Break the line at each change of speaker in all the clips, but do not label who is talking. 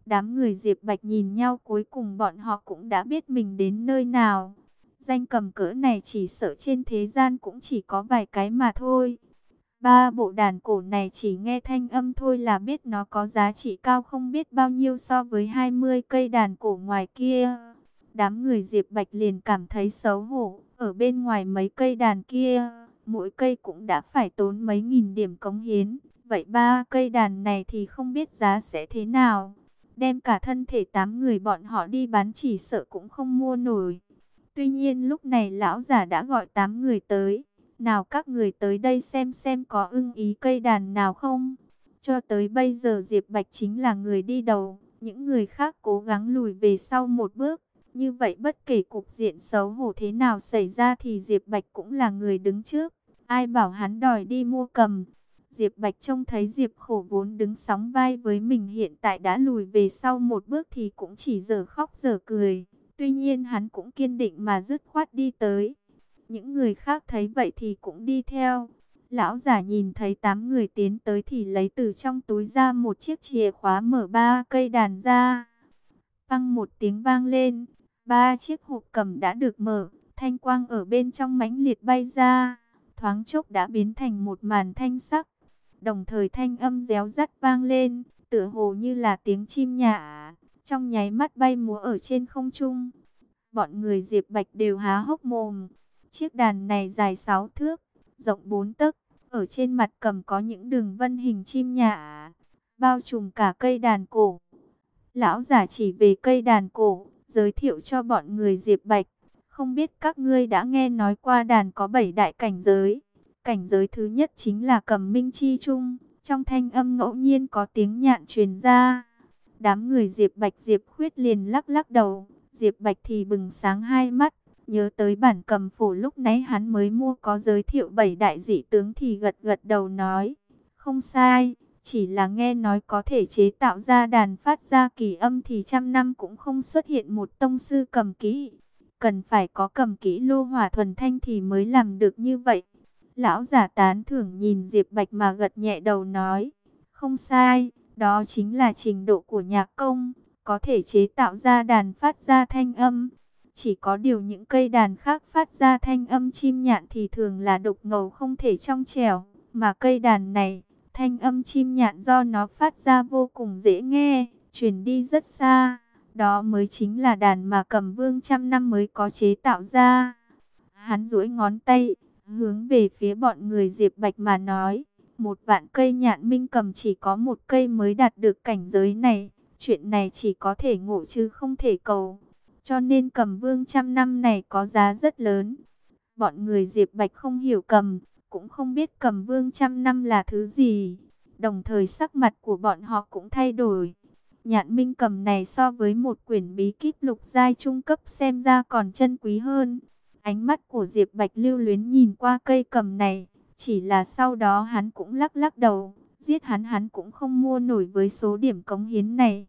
Đám người Diệp Bạch nhìn nhau, cuối cùng bọn họ cũng đã biết mình đến nơi nào. Danh cầm cỡ này chỉ sợ trên thế gian cũng chỉ có vài cái mà thôi. Ba bộ đàn cổ này chỉ nghe thanh âm thôi là biết nó có giá trị cao không biết bao nhiêu so với 20 cây đàn cổ ngoài kia. Đám người Diệp Bạch liền cảm thấy xấu hổ. Ở bên ngoài mấy cây đàn kia, mỗi cây cũng đã phải tốn mấy nghìn điểm cống hiến. Vậy ba cây đàn này thì không biết giá sẽ thế nào. Đem cả thân thể 8 người bọn họ đi bán chỉ sợ cũng không mua nổi. Tuy nhiên lúc này lão giả đã gọi 8 người tới. Nào các người tới đây xem có ưng ý cây đàn nào không. Cho tới bây giờ Diệp Bạch chính là người đi đầu. Những người khác cố gắng lùi về sau một bước. Như vậy bất kể cục diện xấu hổ thế nào xảy ra thì Diệp Bạch cũng là người đứng trước. Ai bảo hắn đòi đi mua cầm. Diệp Bạch trông thấy Diệp Khổ vốn đứng sóng vai với mình hiện tại đã lùi về sau một bước thì cũng chỉ dở khóc dở cười. Tuy nhiên hắn cũng kiên định mà dứt khoát đi tới. Những người khác thấy vậy thì cũng đi theo. Lão giả nhìn thấy 8 người tiến tới thì lấy từ trong túi ra một chiếc chìa khóa mở ba cây đàn ra. Phăng một tiếng vang lên, ba chiếc hộp cầm đã được mở, thanh quang ở bên trong mãnh liệt bay ra, thoáng chốc đã biến thành một màn thanh sắc. Đồng thời thanh âm réo rắt vang lên, tựa hồ như là tiếng chim nhạ, trong nháy mắt bay múa ở trên không trung. Bọn người Diệp Bạch đều há hốc mồm. Chiếc đàn này dài 6 thước, rộng 4 tấc, ở trên mặt cầm có những đường vân hình chim nhạ, bao trùm cả cây đàn cổ. Lão giả chỉ về cây đàn cổ, giới thiệu cho bọn người Diệp Bạch. Không biết các ngươi đã nghe nói qua đàn có 7 đại cảnh giới. Cảnh giới thứ nhất chính là cầm minh chi trung. Trong thanh âm ngẫu nhiên có tiếng nhạn truyền ra. Đám người Diệp Bạch Diệp Khuyết liền lắc lắc đầu. Diệp Bạch thì bừng sáng hai mắt. Nhớ tới bản cầm phổ lúc nãy hắn mới mua có giới thiệu 7 đại dị tướng thì gật gật đầu nói. Không sai. Chỉ là nghe nói có thể chế tạo ra đàn phát ra kỳ âm thì trăm năm cũng không xuất hiện một tông sư cầm kỹ. Cần phải có cầm kỹ lô hỏa thuần thanh thì mới làm được như vậy. Lão giả tán thưởng nhìn Diệp Bạch mà gật nhẹ đầu nói. Không sai, đó chính là trình độ của nhạc công, có thể chế tạo ra đàn phát ra thanh âm. Chỉ có điều những cây đàn khác phát ra thanh âm chim nhạn thì thường là đục ngầu không thể trong trẻo. Mà cây đàn này, thanh âm chim nhạn do nó phát ra vô cùng dễ nghe, truyền đi rất xa. Đó mới chính là đàn mà Cầm Vương trăm năm mới có chế tạo ra. Hắn duỗi ngón tay, hướng về phía bọn người Diệp Bạch mà nói. 1.000 cây nhạn minh cầm chỉ có một cây mới đạt được cảnh giới này. Chuyện này chỉ có thể ngộ chứ không thể cầu. Cho nên Cầm Vương trăm năm này có giá rất lớn. Bọn người Diệp Bạch không hiểu cầm, cũng không biết Cầm Vương trăm năm là thứ gì. Đồng thời sắc mặt của bọn họ cũng thay đổi. Nhạn minh cầm này so với một quyển bí kíp lục giai trung cấp xem ra còn chân quý hơn. Ánh mắt của Diệp Bạch lưu luyến nhìn qua cây cầm này. Chỉ là sau đó hắn cũng lắc lắc đầu. Giết hắn cũng không mua nổi với số điểm cống hiến này.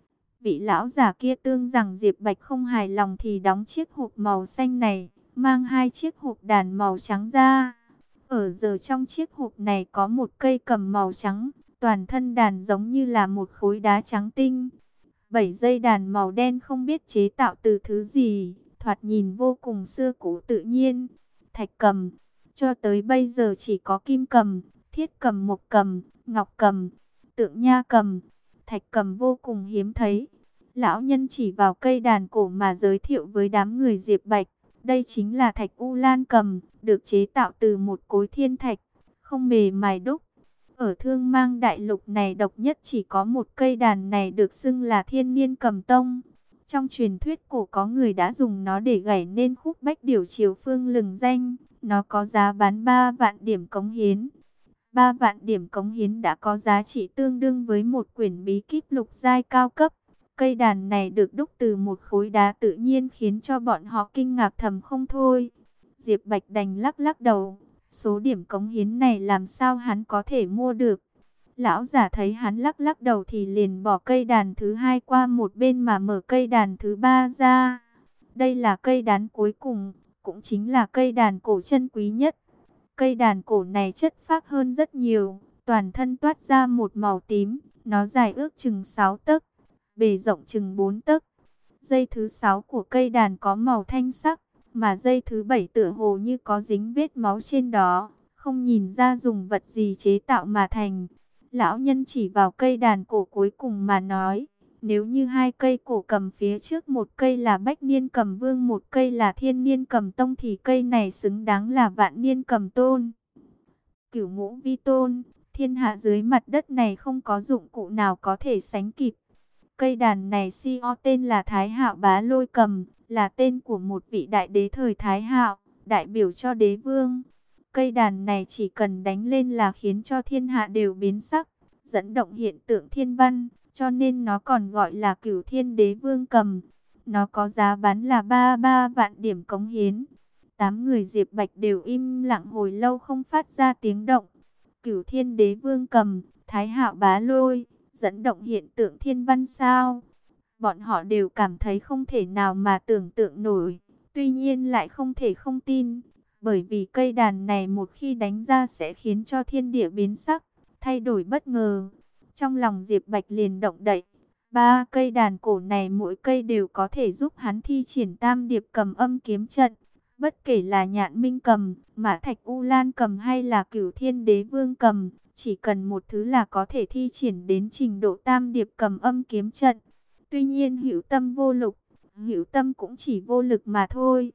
Vị lão giả kia tương rằng Diệp Bạch không hài lòng thì đóng chiếc hộp màu xanh này, mang hai chiếc hộp đàn màu trắng ra. Ở giờ trong chiếc hộp này có một cây cầm màu trắng, toàn thân đàn giống như là một khối đá trắng tinh. 7 dây đàn màu đen không biết chế tạo từ thứ gì, thoạt nhìn vô cùng xưa cũ tự nhiên. Thạch cầm, cho tới bây giờ chỉ có kim cầm, thiết cầm, mộc cầm, ngọc cầm, tượng nha cầm, thạch cầm vô cùng hiếm thấy. Lão nhân chỉ vào cây đàn cổ mà giới thiệu với đám người Diệp Bạch. Đây chính là thạch U Lan cầm, được chế tạo từ một khối thiên thạch, không mề mài đúc. Ở Thương Mang Đại Lục này độc nhất chỉ có một cây đàn này được xưng là Thiên Niên Cầm Tông. Trong truyền thuyết cổ có người đã dùng nó để gảy nên khúc Bách Điểu Triều Phương lừng danh. Nó có giá bán 3 vạn điểm cống hiến. 3 vạn điểm cống hiến đã có giá trị tương đương với một quyển bí kíp lục giai cao cấp. Cây đàn này được đúc từ một khối đá tự nhiên khiến cho bọn họ kinh ngạc thầm không thôi. Diệp Bạch đành lắc lắc đầu. Số điểm cống hiến này làm sao hắn có thể mua được? Lão giả thấy hắn lắc lắc đầu thì liền bỏ cây đàn thứ hai qua một bên mà mở cây đàn thứ ba ra. Đây là cây đàn cuối cùng, cũng chính là cây đàn cổ chân quý nhất. Cây đàn cổ này chất phác hơn rất nhiều, toàn thân toát ra một màu tím, nó dài ước chừng 6 tấc. bề rộng chừng 4 tấc. Dây thứ 6 của cây đàn có màu thanh sắc, mà dây thứ 7 tựa hồ như có dính vết máu trên đó, không nhìn ra dùng vật gì chế tạo mà thành. Lão nhân chỉ vào cây đàn cổ cuối cùng mà nói, nếu như hai cây cổ cầm phía trước, một cây là Bách Niên Cầm Vương, một cây là Thiên Niên Cầm Tông, thì cây này xứng đáng là Vạn Niên Cầm Tôn. Cửu Ngũ Vi Tôn, thiên hạ dưới mặt đất này không có dụng cụ nào có thể sánh kịp. Cây đàn này CEO tên là Thái Hạo Bá Lôi Cầm, là tên của một vị đại đế thời Thái Hạo, đại biểu cho đế vương. Cây đàn này chỉ cần đánh lên là khiến cho thiên hạ đều biến sắc, dẫn động hiện tượng thiên văn, cho nên nó còn gọi là Cửu Thiên Đế Vương Cầm. Nó có giá bán là 33 vạn điểm cống hiến. 8 người Diệp Bạch đều im lặng hồi lâu không phát ra tiếng động. Cửu Thiên Đế Vương Cầm, Thái Hạo Bá Lôi, dẫn động hiện tượng thiên văn sao? Bọn họ đều cảm thấy không thể nào mà tưởng tượng nổi, tuy nhiên lại không thể không tin, bởi vì cây đàn này một khi đánh ra sẽ khiến cho thiên địa biến sắc, thay đổi bất ngờ. Trong lòng Diệp Bạch liền động đậy, 3 cây đàn cổ này mỗi cây đều có thể giúp hắn thi triển Tam Điệp Cầm Âm Kiếm Trận. Bất kể là Nhạn Minh Cầm, Mã Thạch U Lan Cầm hay là Cửu Thiên Đế Vương Cầm, chỉ cần một thứ là có thể thi triển đến trình độ Tam Điệp Cầm Âm Kiếm Trận. Tuy nhiên hữu tâm vô lực, hữu tâm cũng chỉ vô lực mà thôi.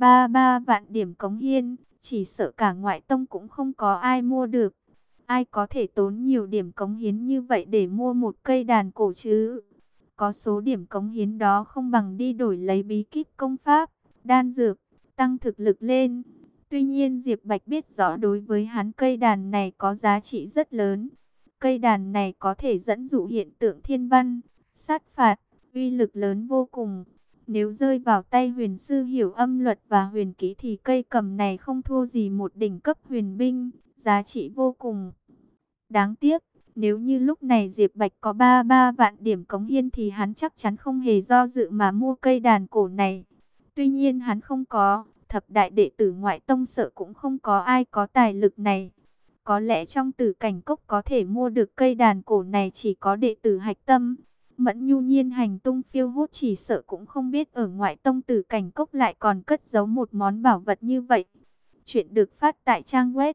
33 vạn điểm cống hiến, chỉ sợ cả ngoại tông cũng không có ai mua được. Ai có thể tốn nhiều điểm cống hiến như vậy để mua một cây đàn cổ chứ? Có số điểm cống hiến đó không bằng đi đổi lấy bí kíp công pháp, đan dược, tăng thực lực lên. Tuy nhiên Diệp Bạch biết rõ đối với hắn cây đàn này có giá trị rất lớn. Cây đàn này có thể dẫn dụ hiện tượng thiên văn, sát phạt, uy lực lớn vô cùng. Nếu rơi vào tay huyền sư hiểu âm luật và huyền kỹ thì cây cầm này không thua gì một đỉnh cấp huyền binh, giá trị vô cùng. Đáng tiếc, nếu như lúc này Diệp Bạch có 33 vạn điểm cống hiến thì hắn chắc chắn không hề do dự mà mua cây đàn cổ này. Tuy nhiên hắn không có, thập đại đệ tử ngoại tông sợ cũng không có ai có tài lực này. Có lẽ trong Tử Cảnh Cốc có thể mua được cây đàn cổ này chỉ có đệ tử Hạch Tâm. Mẫn Nhu Nhiên hành tung phiêu hốt, chỉ sợ cũng không biết ở ngoại tông Tử Cảnh Cốc lại còn cất giấu một món bảo vật như vậy. Chuyện được phát tại trang web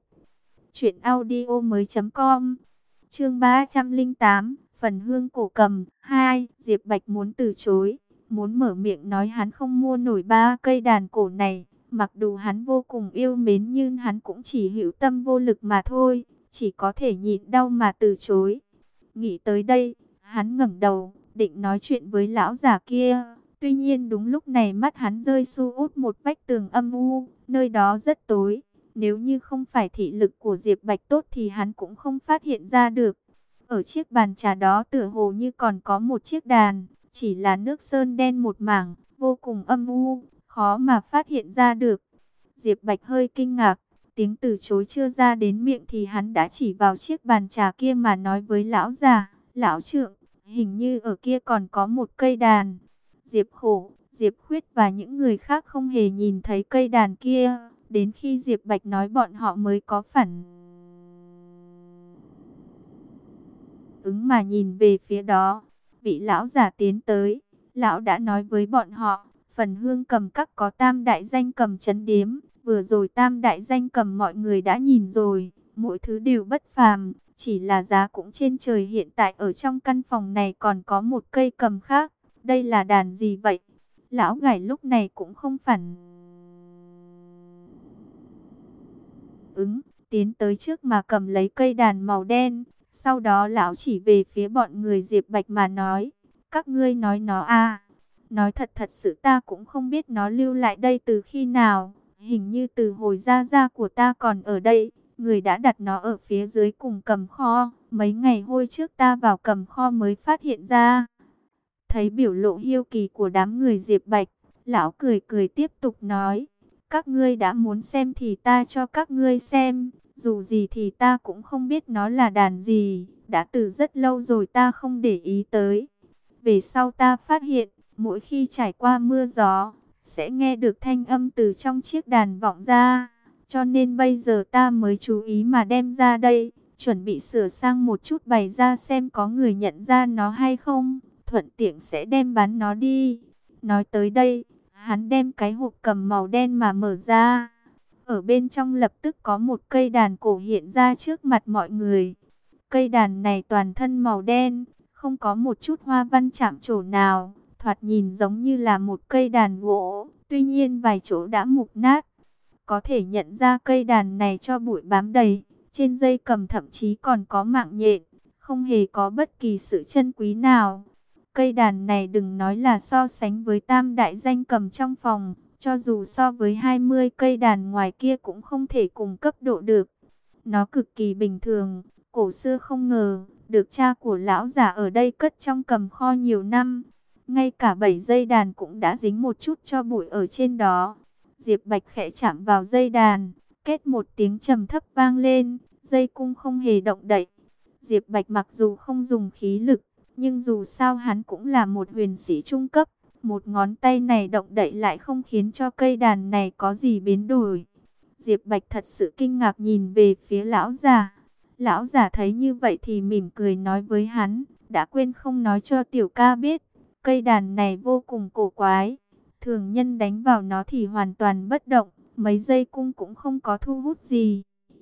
truyệnaudiomoi.com. Chương 308, Phần Hương Cổ Cầm 2. Diệp Bạch muốn từ chối, muốn mở miệng nói hắn không mua nổi 3 cây đàn cổ này. Mặc dù hắn vô cùng yêu mến nhưng hắn cũng chỉ hữu tâm vô lực mà thôi, chỉ có thể nhịn đau mà từ chối. Nghĩ tới đây, hắn ngẩng đầu, định nói chuyện với lão già kia. Tuy nhiên đúng lúc này mắt hắn rơi su út một vách tường âm u, nơi đó rất tối. Nếu như không phải thị lực của Diệp Bạch tốt thì hắn cũng không phát hiện ra được. Ở chiếc bàn trà đó tựa hồ như còn có một chiếc đàn, chỉ là nước sơn đen một mảng, vô cùng âm u, khó mà phát hiện ra được. Diệp Bạch hơi kinh ngạc, tiếng từ chối chưa ra đến miệng thì hắn đã chỉ vào chiếc bàn trà kia mà nói với lão già, lão trượng, hình như ở kia còn có một cây đàn. Diệp Khổ, Diệp Khuyết và những người khác không hề nhìn thấy cây đàn kia, đến khi Diệp Bạch nói bọn họ mới có phản ứng mà nhìn về phía đó. Vị lão giả tiến tới, lão đã nói với bọn họ, Phần Hương Cầm Các có tam đại danh cầm trấn điếm, vừa rồi tam đại danh cầm mọi người đã nhìn rồi, mỗi thứ đều bất phàm, chỉ là giá cũng trên trời. Hiện tại ở trong căn phòng này còn có một cây cầm khác, đây là đàn gì vậy? Lão Gải lúc này cũng không phản ứng, tiến tới trước mà cầm lấy cây đàn màu đen. Sau đó lão chỉ về phía bọn người Diệp Bạch mà nói, các ngươi nói nó à? Nói thật sự ta cũng không biết nó lưu lại đây từ khi nào, hình như từ hồi gia gia của ta còn ở đây, người đã đặt nó ở phía dưới cùng cầm kho, mấy ngày hôm trước ta vào cầm kho mới phát hiện ra. Thấy biểu lộ hiếu kỳ của đám người Diệp Bạch, lão cười cười tiếp tục nói, các ngươi đã muốn xem thì ta cho các ngươi xem, dù gì thì ta cũng không biết nó là đàn gì, đã từ rất lâu rồi ta không để ý tới. Về sau ta phát hiện, mỗi khi trải qua mưa gió, sẽ nghe được thanh âm từ trong chiếc đàn vọng ra, cho nên bây giờ ta mới chú ý mà đem ra đây, chuẩn bị sửa sang một chút bày ra xem có người nhận ra nó hay không. thuận tiện sẽ đem bán nó đi. Nói tới đây, hắn đem cái hộp cầm màu đen mà mở ra. Ở bên trong lập tức có một cây đàn cổ hiện ra trước mặt mọi người. Cây đàn này toàn thân màu đen, không có một chút hoa văn chạm trổ nào, thoạt nhìn giống như là một cây đàn gỗ, tuy nhiên vài chỗ đã mục nát. Có thể nhận ra cây đàn này cho bụi bám đầy, trên dây cầm thậm chí còn có mạng nhện, không hề có bất kỳ sự chân quý nào. Cây đàn này đừng nói là so sánh với tam đại danh cầm trong phòng, cho dù so với 20 cây đàn ngoài kia cũng không thể cùng cấp độ được. Nó cực kỳ bình thường, cổ xưa không ngờ, được cha của lão già ở đây cất trong cầm kho nhiều năm. Ngay cả 7 dây đàn cũng đã dính một chút cho bụi ở trên đó. Diệp Bạch khẽ chạm vào dây đàn, kết một tiếng trầm thấp vang lên, dây cung không hề động đậy. Diệp Bạch mặc dù không dùng khí lực, nhưng dù sao hắn cũng là một huyền sĩ trung cấp. Một ngón tay này động đậy lại không khiến cho cây đàn này có gì biến đổi. Diệp Bạch thật sự kinh ngạc nhìn về phía lão già. Lão già thấy như vậy thì mỉm cười nói với hắn, đã quên không nói cho tiểu ca biết, cây đàn này vô cùng cổ quái. Thường nhân đánh vào nó thì hoàn toàn bất động, mấy dây cung cũng không có thu hút gì.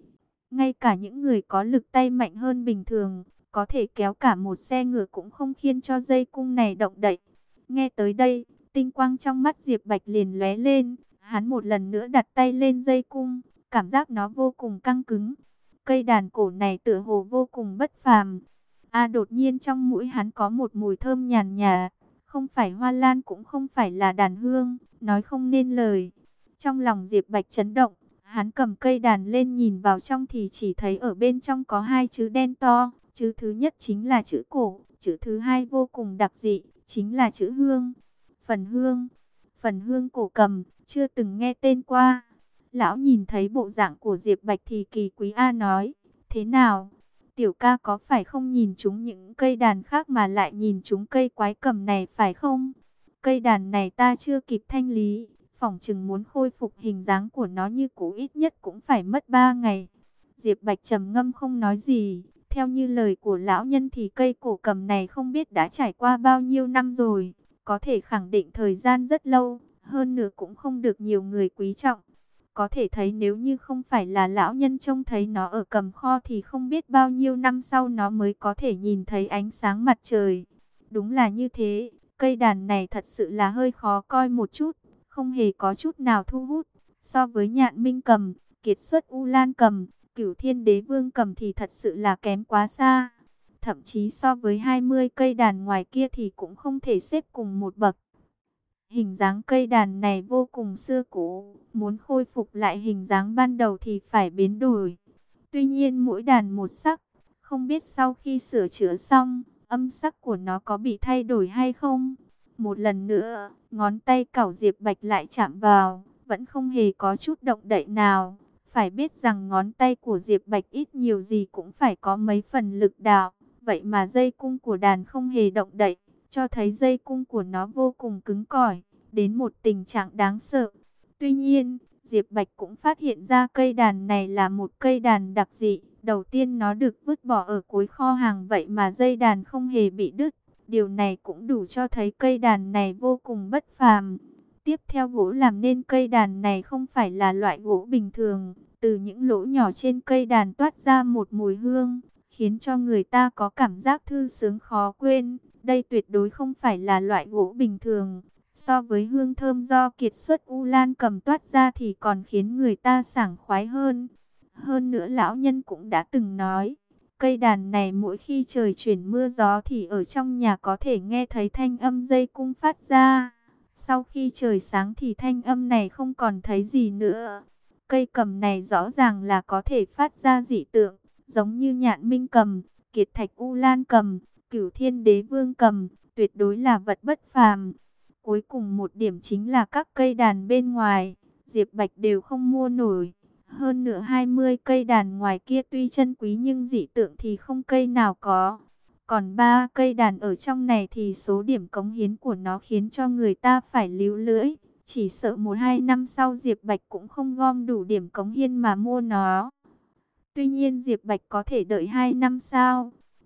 Ngay cả những người có lực tay mạnh hơn bình thường, có thể kéo cả một xe ngựa cũng không khiến cho dây cung này động đậy. Nghe tới đây, tinh quang trong mắt Diệp Bạch liền lóe lên, hắn một lần nữa đặt tay lên dây cung, cảm giác nó vô cùng căng cứng. Cây đàn cổ này tựa hồ vô cùng bất phàm. Đột nhiên trong mũi hắn có một mùi thơm nhàn nhạt, không phải hoa lan cũng không phải là đàn hương, nói không nên lời. Trong lòng Diệp Bạch chấn động, hắn cầm cây đàn lên nhìn vào trong thì chỉ thấy ở bên trong có hai chữ đen to. Chữ thứ nhất chính là chữ cổ, chữ thứ hai vô cùng đặc dị, chính là chữ hương. Phần hương cổ cầm, chưa từng nghe tên qua. Lão nhìn thấy bộ dạng của Diệp Bạch thì kỳ quý nói, thế nào? Tiểu ca có phải không nhìn chúng những cây đàn khác mà lại nhìn chúng cây quái cầm này phải không? Cây đàn này ta chưa kịp thanh lý, phỏng chừng muốn khôi phục hình dáng của nó như cũ ít nhất cũng phải mất 3 ngày. Diệp Bạch trầm ngâm không nói gì. Theo như lời của lão nhân thì cây cổ cầm này không biết đã trải qua bao nhiêu năm rồi, có thể khẳng định thời gian rất lâu, hơn nữa cũng không được nhiều người quý trọng. Có thể thấy nếu như không phải là lão nhân trông thấy nó ở cầm kho thì không biết bao nhiêu năm sau nó mới có thể nhìn thấy ánh sáng mặt trời. Đúng là như thế, cây đàn này thật sự là hơi khó coi một chút, không hề có chút nào thu hút. So với Nhạn Minh cầm, Kiệt xuất U Lan cầm, Cửu Thiên Đế Vương cầm thì thật sự là kém quá xa. Thậm chí so với 20 cây đàn ngoài kia thì cũng không thể xếp cùng một bậc. Hình dáng cây đàn này vô cùng xưa cũ, muốn khôi phục lại hình dáng ban đầu thì phải biến đổi. Tuy nhiên mỗi đàn một sắc, không biết sau khi sửa chữa xong, âm sắc của nó có bị thay đổi hay không. Một lần nữa, ngón tay cẩu Diệp Bạch lại chạm vào, vẫn không hề có chút động đậy nào. Phải biết rằng ngón tay của Diệp Bạch ít nhiều gì cũng phải có mấy phần lực đạo, vậy mà dây cung của đàn không hề động đậy, cho thấy dây cung của nó vô cùng cứng cỏi, đến một tình trạng đáng sợ. Tuy nhiên, Diệp Bạch cũng phát hiện ra cây đàn này là một cây đàn đặc dị. Đầu tiên nó được vứt bỏ ở cuối kho hàng vậy mà dây đàn không hề bị đứt. Điều này cũng đủ cho thấy cây đàn này vô cùng bất phàm. Tiếp theo gỗ làm nên cây đàn này không phải là loại gỗ bình thường. Từ những lỗ nhỏ trên cây đàn toát ra một mùi hương, khiến cho người ta có cảm giác thư sướng khó quên. Đây tuyệt đối không phải là loại gỗ bình thường. So với hương thơm do kiệt xuất U Lan cầm toát ra thì còn khiến người ta sảng khoái hơn. Hơn nữa lão nhân cũng đã từng nói, cây đàn này mỗi khi trời chuyển mưa gió thì ở trong nhà có thể nghe thấy thanh âm dây cung phát ra. Sau khi trời sáng thì thanh âm này không còn thấy gì nữa. Cây cầm này rõ ràng là có thể phát ra dị tượng, giống như Nhạn Minh cầm, Kiệt Thạch U Lan cầm, Cửu Thiên Đế Vương cầm, tuyệt đối là vật bất phàm. Cuối cùng một điểm chính là các cây đàn bên ngoài, Diệp Bạch đều không mua nổi. Hơn nữa 20 cây đàn ngoài kia tuy chân quý nhưng dị tượng thì không cây nào có. Còn 3 cây đàn ở trong này thì số điểm cống hiến của nó khiến cho người ta phải líu lưỡi. Chỉ sợ 1-2 năm sau Diệp Bạch cũng không gom đủ điểm cống hiến mà mua nó. Tuy nhiên Diệp Bạch có thể đợi 2 năm sao?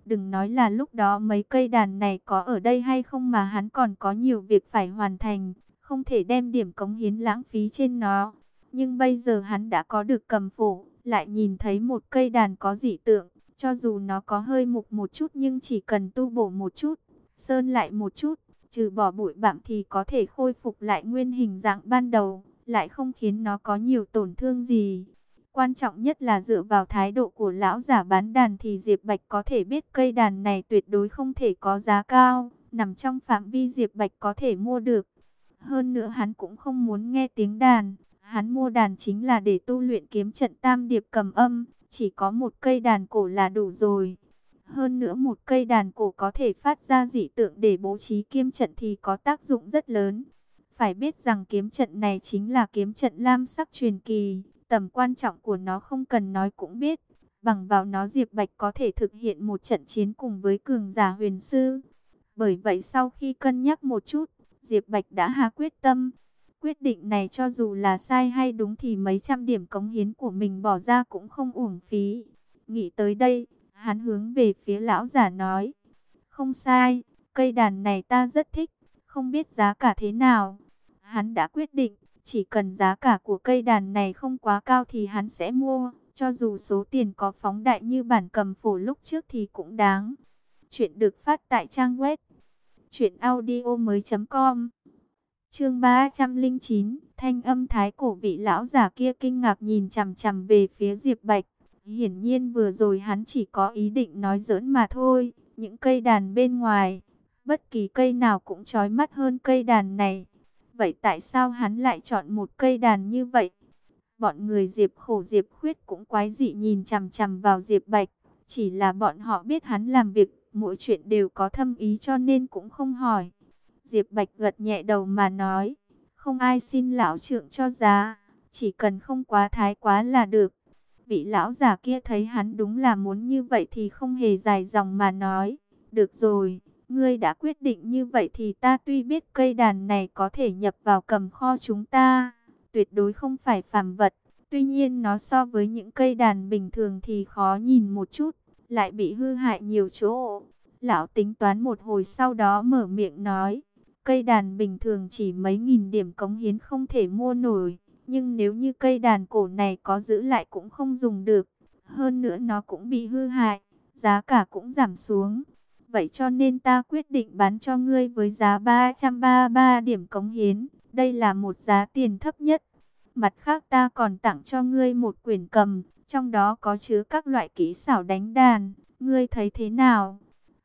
Đừng nói là lúc đó mấy cây đàn này có ở đây hay không mà hắn còn có nhiều việc phải hoàn thành, không thể đem điểm cống hiến lãng phí trên nó. Nhưng bây giờ hắn đã có được cầm phổ, lại nhìn thấy một cây đàn có dị tượng, cho dù nó có hơi mục một chút nhưng chỉ cần tu bổ một chút, sơn lại một chút, trừ bỏ bụi bặm thì có thể khôi phục lại nguyên hình dạng ban đầu, lại không khiến nó có nhiều tổn thương gì. Quan trọng nhất là dựa vào thái độ của lão giả bán đàn thì Diệp Bạch có thể biết cây đàn này tuyệt đối không thể có giá cao, nằm trong phạm vi Diệp Bạch có thể mua được. Hơn nữa hắn cũng không muốn nghe tiếng đàn, hắn mua đàn chính là để tu luyện kiếm trận tam điệp cầm âm, chỉ có một cây đàn cổ là đủ rồi. Hơn nữa một cây đàn cổ có thể phát ra dị tượng để bố trí kiếm trận thì có tác dụng rất lớn. Phải biết rằng kiếm trận này chính là kiếm trận lam sắc truyền kỳ, tầm quan trọng của nó không cần nói cũng biết. Bằng vào nó Diệp Bạch có thể thực hiện một trận chiến cùng với cường giả huyền sư. Bởi vậy sau khi cân nhắc một chút, Diệp Bạch đã hạ quyết tâm. Quyết định này cho dù là sai hay đúng thì mấy trăm điểm cống hiến của mình bỏ ra cũng không uổng phí. Nghĩ tới đây, hắn hướng về phía lão giả nói. Không sai, cây đàn này ta rất thích, không biết giá cả thế nào. Hắn đã quyết định, chỉ cần giá cả của cây đàn này không quá cao thì hắn sẽ mua. Cho dù số tiền có phóng đại như bản cầm phổ lúc trước thì cũng đáng. Chuyện được phát tại trang web truyệnaudiomoi.com. Chương 309, thanh âm thái cổ. Vị lão giả kia kinh ngạc nhìn chằm chằm về phía Diệp Bạch. Hiển nhiên vừa rồi hắn chỉ có ý định nói giỡn mà thôi. Những cây đàn bên ngoài, bất kỳ cây nào cũng chói mắt hơn cây đàn này. Vậy tại sao hắn lại chọn một cây đàn như vậy? Bọn người Diệp Khổ Diệp Khuyết cũng quái dị nhìn chằm chằm vào Diệp Bạch. Chỉ là bọn họ biết hắn làm việc, mỗi chuyện đều có thâm ý cho nên cũng không hỏi. Diệp Bạch gật nhẹ đầu mà nói, không ai xin lão trượng cho giá, chỉ cần không quá thái quá là được. Vị lão giả kia thấy hắn đúng là muốn như vậy thì không hề dài dòng mà nói, được rồi, ngươi đã quyết định như vậy thì ta tuy biết cây đàn này có thể nhập vào cầm kho chúng ta, tuyệt đối không phải phàm vật, tuy nhiên nó so với những cây đàn bình thường thì khó nhìn một chút, lại bị hư hại nhiều chỗ. Lão tính toán một hồi sau đó mở miệng nói, cây đàn bình thường chỉ mấy nghìn điểm cống hiến không thể mua nổi, nhưng nếu như cây đàn cổ này có giữ lại cũng không dùng được. Hơn nữa nó cũng bị hư hại, giá cả cũng giảm xuống. Vậy cho nên ta quyết định bán cho ngươi với giá 333 điểm cống hiến. Đây là một giá tiền thấp nhất. Mặt khác ta còn tặng cho ngươi một quyển cầm, trong đó có chứa các loại kỹ xảo đánh đàn. Ngươi thấy thế nào?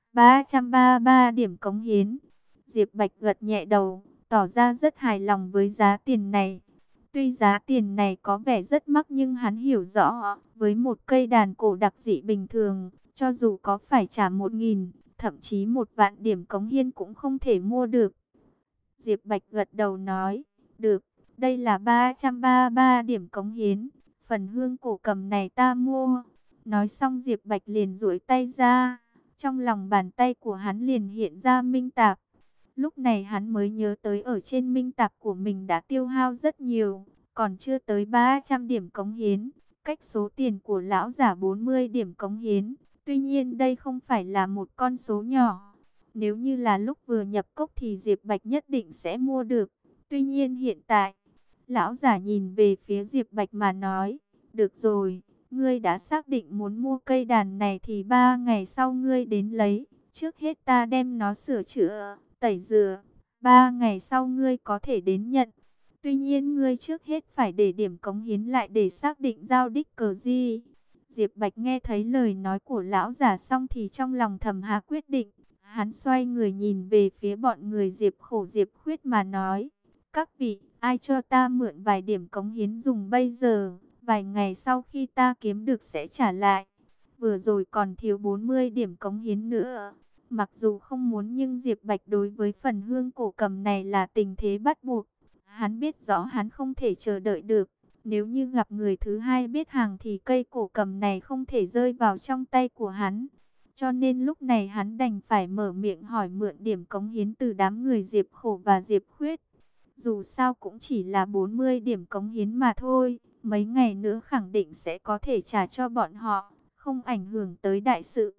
333 điểm cống hiến. Diệp Bạch gật nhẹ đầu, tỏ ra rất hài lòng với giá tiền này. Tuy giá tiền này có vẻ rất mắc nhưng hắn hiểu rõ, với một cây đàn cổ đặc dị bình thường, cho dù có phải trả 1.000, thậm chí 1.000 điểm cống hiến cũng không thể mua được. Diệp Bạch gật đầu nói, được, đây là 333 điểm cống hiến, phần hương cổ cầm này ta mua. Nói xong Diệp Bạch liền duỗi tay ra, trong lòng bàn tay của hắn liền hiện ra minh tạp. Lúc này hắn mới nhớ tới ở trên minh tạp của mình đã tiêu hao rất nhiều, còn chưa tới 300 điểm cống hiến, cách số tiền của lão giả 40 điểm cống hiến. Tuy nhiên đây không phải là một con số nhỏ. Nếu như là lúc vừa nhập cốc thì Diệp Bạch nhất định sẽ mua được. Tuy nhiên hiện tại, lão giả nhìn về phía Diệp Bạch mà nói, được rồi, ngươi đã xác định muốn mua cây đàn này thì 3 ngày sau ngươi đến lấy. Trước hết ta đem nó sửa chữa, tẩy rửa, 3 ngày sau ngươi có thể đến nhận. Tuy nhiên ngươi trước hết phải để điểm cống hiến lại để xác định giao đích cờ gì. Diệp Bạch nghe thấy lời nói của lão giả xong thì trong lòng thầm hạ quyết định. Hắn xoay người nhìn về phía bọn người Diệp Khổ Diệp Khuyết mà nói, các vị, ai cho ta mượn vài điểm cống hiến dùng bây giờ, vài ngày sau khi ta kiếm được sẽ trả lại. Vừa rồi còn thiếu 40 điểm cống hiến nữa. Mặc dù không muốn nhưng Diệp Bạch đối với phần hương cổ cầm này là tình thế bắt buộc. Hắn biết rõ hắn không thể chờ đợi được. Nếu như gặp người thứ hai biết hàng thì cây cổ cầm này không thể rơi vào trong tay của hắn. Cho nên lúc này hắn đành phải mở miệng hỏi mượn điểm cống hiến từ đám người Diệp Khổ và Diệp Khuyết. Dù sao cũng chỉ là 40 điểm cống hiến mà thôi. Mấy ngày nữa khẳng định sẽ có thể trả cho bọn họ, không ảnh hưởng tới đại sự.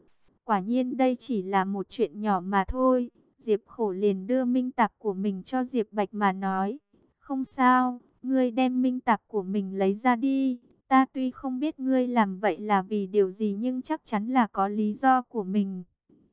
Quả nhiên đây chỉ là một chuyện nhỏ mà thôi. Diệp Khổ liền đưa minh tạp của mình cho Diệp Bạch mà nói. Không sao, ngươi đem minh tạp của mình lấy ra đi. Ta tuy không biết ngươi làm vậy là vì điều gì nhưng chắc chắn là có lý do của mình.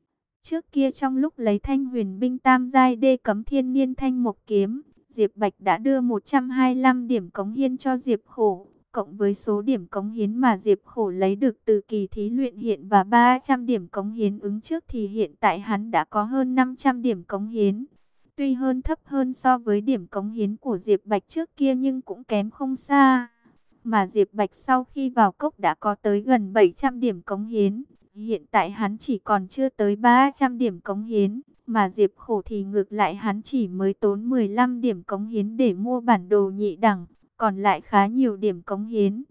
Trước kia trong lúc lấy Thanh Huyền binh tam giai đê cấm thiên niên thanh mộc kiếm, Diệp Bạch đã đưa 125 điểm cống hiến cho Diệp Khổ, cộng với số điểm cống hiến mà Diệp Khổ lấy được từ kỳ thí luyện hiện và 300 điểm cống hiến ứng trước thì hiện tại hắn đã có hơn 500 điểm cống hiến. Tuy hơn thấp hơn so với điểm cống hiến của Diệp Bạch trước kia nhưng cũng kém không xa. Mà Diệp Bạch sau khi vào cốc đã có tới gần 700 điểm cống hiến. Hiện tại hắn chỉ còn chưa tới 300 điểm cống hiến, mà Diệp Khổ thì ngược lại hắn chỉ mới tốn 15 điểm cống hiến để mua bản đồ nhị đẳng, còn lại khá nhiều điểm cống hiến.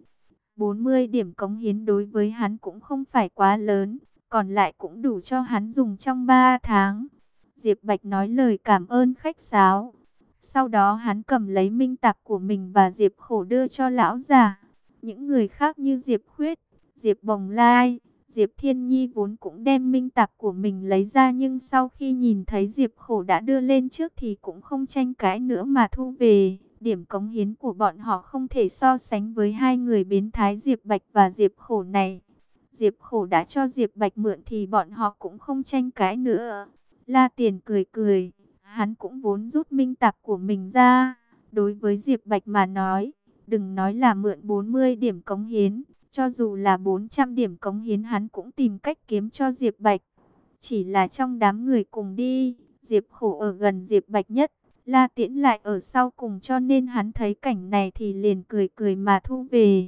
40 điểm cống hiến đối với hắn cũng không phải quá lớn, còn lại cũng đủ cho hắn dùng trong 3 tháng. Diệp Bạch nói lời cảm ơn khách sáo. Sau đó hắn cầm lấy minh tạp của mình và Diệp Khổ đưa cho lão già. Những người khác như Diệp Khuyết, Diệp Bồng Lai, Diệp Thiên Nhi vốn cũng đem minh tạp của mình lấy ra, nhưng sau khi nhìn thấy Diệp Khổ đã đưa lên trước thì cũng không tranh cãi nữa mà thu về. Điểm cống hiến của bọn họ không thể so sánh với hai người biến thái Diệp Bạch và Diệp Khổ này. Diệp Khổ đã cho Diệp Bạch mượn thì bọn họ cũng không tranh cãi nữa. La Tiền cười cười, hắn cũng vốn rút minh tạp của mình ra. Đối với Diệp Bạch mà nói, đừng nói là mượn 40 điểm cống hiến, cho dù là 400 điểm cống hiến hắn cũng tìm cách kiếm cho Diệp Bạch. Chỉ là trong đám người cùng đi, Diệp Khổ ở gần Diệp Bạch nhất, La Tiễn lại ở sau cùng, cho nên hắn thấy cảnh này thì liền cười cười mà thu về.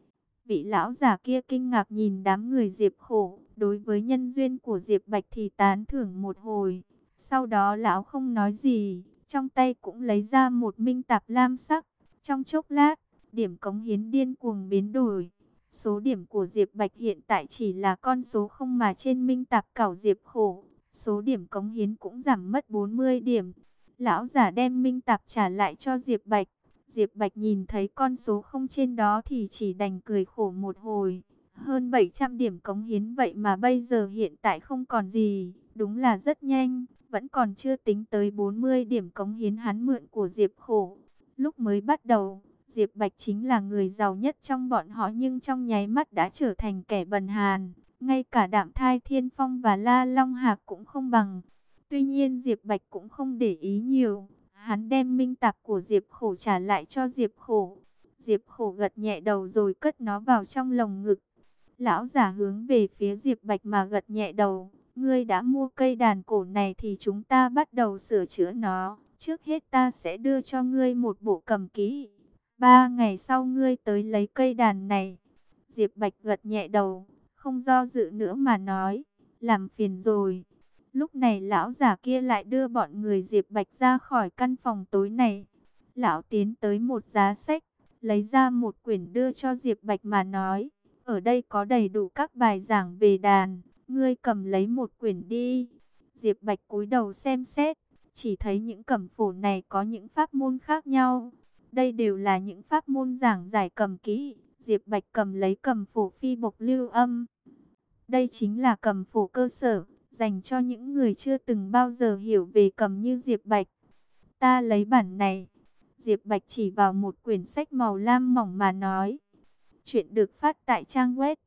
Vị lão già kia kinh ngạc nhìn đám người Diệp Khổ, đối với nhân duyên của Diệp Bạch thì tán thưởng một hồi. Sau đó lão không nói gì, trong tay cũng lấy ra một minh tạp lam sắc. Trong chốc lát, điểm cống hiến điên cuồng biến đổi. Số điểm của Diệp Bạch hiện tại chỉ là con số không mà trên minh tạp cảo Diệp Khổ, số điểm cống hiến cũng giảm mất 40 điểm. Lão giả đem minh tạp trả lại cho Diệp Bạch. Diệp Bạch nhìn thấy con số không trên đó thì chỉ đành cười khổ một hồi. Hơn 700 điểm cống hiến vậy mà bây giờ hiện tại không còn gì, đúng là rất nhanh, vẫn còn chưa tính tới 40 điểm cống hiến hắn mượn của Diệp Khổ. Lúc mới bắt đầu, Diệp Bạch chính là người giàu nhất trong bọn họ, nhưng trong nháy mắt đã trở thành kẻ bần hàn. Ngay cả Đạm Thai Thiên Phong và La Long Hạc cũng không bằng. Tuy nhiên Diệp Bạch cũng không để ý nhiều. Hắn đem minh tạp của Diệp Khổ trả lại cho Diệp Khổ. Diệp Khổ gật nhẹ đầu rồi cất nó vào trong lồng ngực. Lão giả hướng về phía Diệp Bạch mà gật nhẹ đầu. Ngươi đã mua cây đàn cổ này thì chúng ta bắt đầu sửa chữa nó. Trước hết ta sẽ đưa cho ngươi một bộ cầm kỹ. 3 ngày sau ngươi tới lấy cây đàn này. Diệp Bạch gật nhẹ đầu, không do dự nữa mà nói, làm phiền rồi. Lúc này lão già kia lại đưa bọn người Diệp Bạch ra khỏi căn phòng tối này. Lão tiến tới một giá sách, lấy ra một quyển đưa cho Diệp Bạch mà nói, ở đây có đầy đủ các bài giảng về đàn, ngươi cầm lấy một quyển đi. Diệp Bạch cúi đầu xem xét, chỉ thấy những cẩm phổ này có những pháp môn khác nhau. Đây đều là những pháp môn giảng giải cầm kỹ. Diệp Bạch cầm lấy cầm phổ phi bộc lưu âm. Đây chính là cầm phổ cơ sở, dành cho những người chưa từng bao giờ hiểu về cầm như Diệp Bạch. Ta lấy bản này. Diệp Bạch chỉ vào một quyển sách màu lam mỏng mà nói. Chuyện được phát tại trang web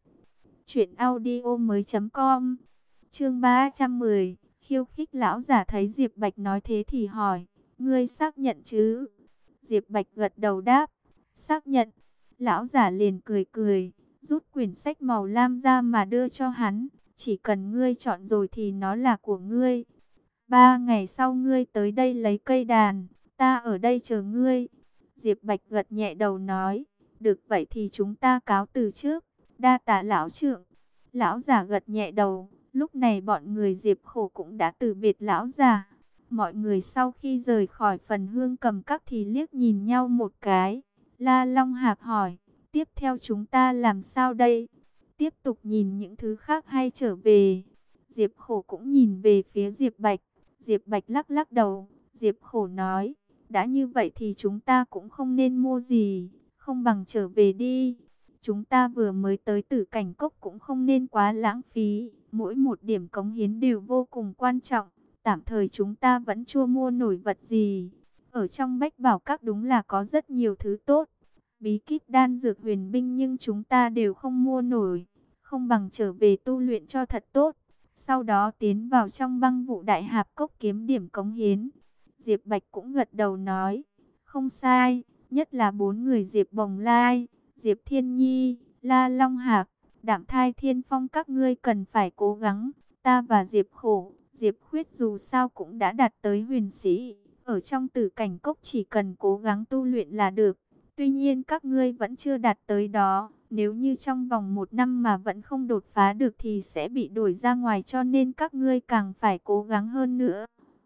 truyệnaudiomoi.com. Chương 310, khiêu khích. Lão giả thấy Diệp Bạch nói thế thì hỏi, ngươi xác nhận chứ? Diệp Bạch gật đầu đáp, xác nhận. Lão giả liền cười cười, rút quyển sách màu lam ra mà đưa cho hắn. Chỉ cần ngươi chọn rồi thì nó là của ngươi. 3 ngày sau ngươi tới đây lấy cây đàn, ta ở đây chờ ngươi. Diệp Bạch gật nhẹ đầu nói, được vậy thì chúng ta cáo từ trước. Đa tạ lão trượng. Lão giả gật nhẹ đầu. Lúc này bọn người Diệp Khổ cũng đã từ biệt lão già. Mọi người sau khi rời khỏi phần hương cầm các thì liếc nhìn nhau một cái. La Long Hạc hỏi, tiếp theo chúng ta làm sao đây? Tiếp tục nhìn những thứ khác hay trở về? Diệp Khổ cũng nhìn về phía Diệp Bạch. Diệp Bạch lắc lắc đầu. Diệp Khổ nói, đã như vậy thì chúng ta cũng không nên mua gì, không bằng trở về đi. Chúng ta vừa mới tới Tử Cảnh Cốc cũng không nên quá lãng phí. Mỗi một điểm cống hiến đều vô cùng quan trọng. Tạm thời chúng ta vẫn chưa mua nổi vật gì. Ở trong Bách Bảo Các đúng là có rất nhiều thứ tốt. Bí kíp đan dược huyền binh nhưng chúng ta đều không mua nổi. Không bằng trở về tu luyện cho thật tốt. Sau đó tiến vào trong Băng Vụ Đại Hạp Cốc kiếm điểm cống hiến. Diệp Bạch cũng gật đầu nói. Không sai, nhất là 4 người Diệp Bồng Lai, Diệp Thiên Nhi, La Long Hạc, Đạm Thai Thiên Phong các ngươi cần phải cố gắng. Ta và Diệp Khổ, Diệp Khuyết dù sao cũng đã đạt tới huyền sĩ. Ở trong Tử Cảnh Cốc chỉ cần cố gắng tu luyện là được. Tuy nhiên các ngươi vẫn chưa đạt tới đó. Nếu như trong vòng 1 năm mà vẫn không đột phá được thì sẽ bị đuổi ra ngoài, cho nên các ngươi càng phải cố gắng hơn nữa.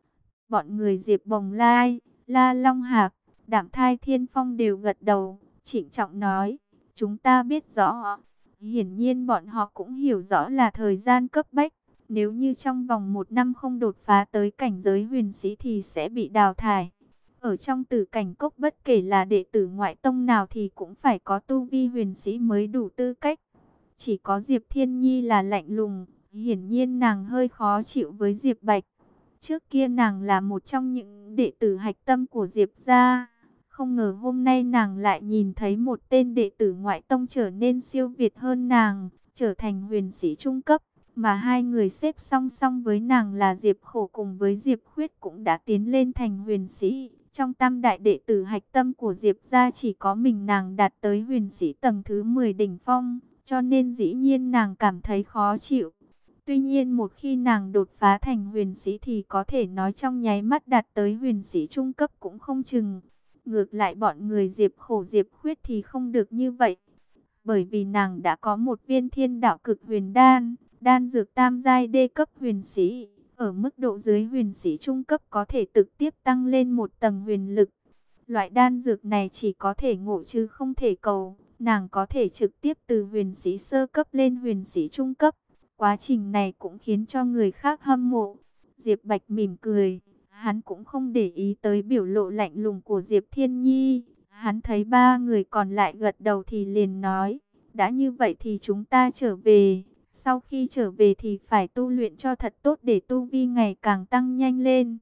Bọn người Diệp Bồng Lai, La Long Hạc, Đạm Thai Thiên Phong đều gật đầu, trịnh trọng nói, chúng ta biết rõ. Hiển nhiên bọn họ cũng hiểu rõ là thời gian cấp bách. Nếu như trong vòng 1 năm không đột phá tới cảnh giới huyền sĩ thì sẽ bị đào thải. Ở trong Tử Cảnh Cốc bất kể là đệ tử ngoại tông nào thì cũng phải có tu vi huyền sĩ mới đủ tư cách. Chỉ có Diệp Thiên Nhi là lạnh lùng, hiển nhiên nàng hơi khó chịu với Diệp Bạch. Trước kia nàng là một trong những đệ tử hạch tâm của Diệp gia. Không ngờ hôm nay nàng lại nhìn thấy một tên đệ tử ngoại tông trở nên siêu việt hơn nàng, trở thành huyền sĩ trung cấp. Mà hai người xếp song song với nàng là Diệp Khổ cùng với Diệp Khuyết cũng đã tiến lên thành huyền sĩ. Trong tam đại đệ tử hạch tâm của Diệp gia chỉ có mình nàng đạt tới huyền sĩ tầng thứ 10 đỉnh phong, cho nên dĩ nhiên nàng cảm thấy khó chịu. Tuy nhiên một khi nàng đột phá thành huyền sĩ thì có thể nói trong nháy mắt đạt tới huyền sĩ trung cấp cũng không chừng. Ngược lại bọn người Diệp Khổ Diệp Khuyết thì không được như vậy. Bởi vì nàng đã có một viên thiên đạo cực huyền đan, đan dược tam giai đê cấp huyền sĩ. Ở mức độ dưới huyền sĩ trung cấp có thể trực tiếp tăng lên một tầng huyền lực. Loại đan dược này chỉ có thể ngộ chứ không thể cầu. Nàng có thể trực tiếp từ huyền sĩ sơ cấp lên huyền sĩ trung cấp. Quá trình này cũng khiến cho người khác hâm mộ. Diệp Bạch mỉm cười. Hắn cũng không để ý tới biểu lộ lạnh lùng của Diệp Thiên Nhi. Hắn thấy ba người còn lại gật đầu thì liền nói. Đã như vậy thì chúng ta trở về. Sau khi trở về thì phải tu luyện cho thật tốt để tu vi ngày càng tăng nhanh lên.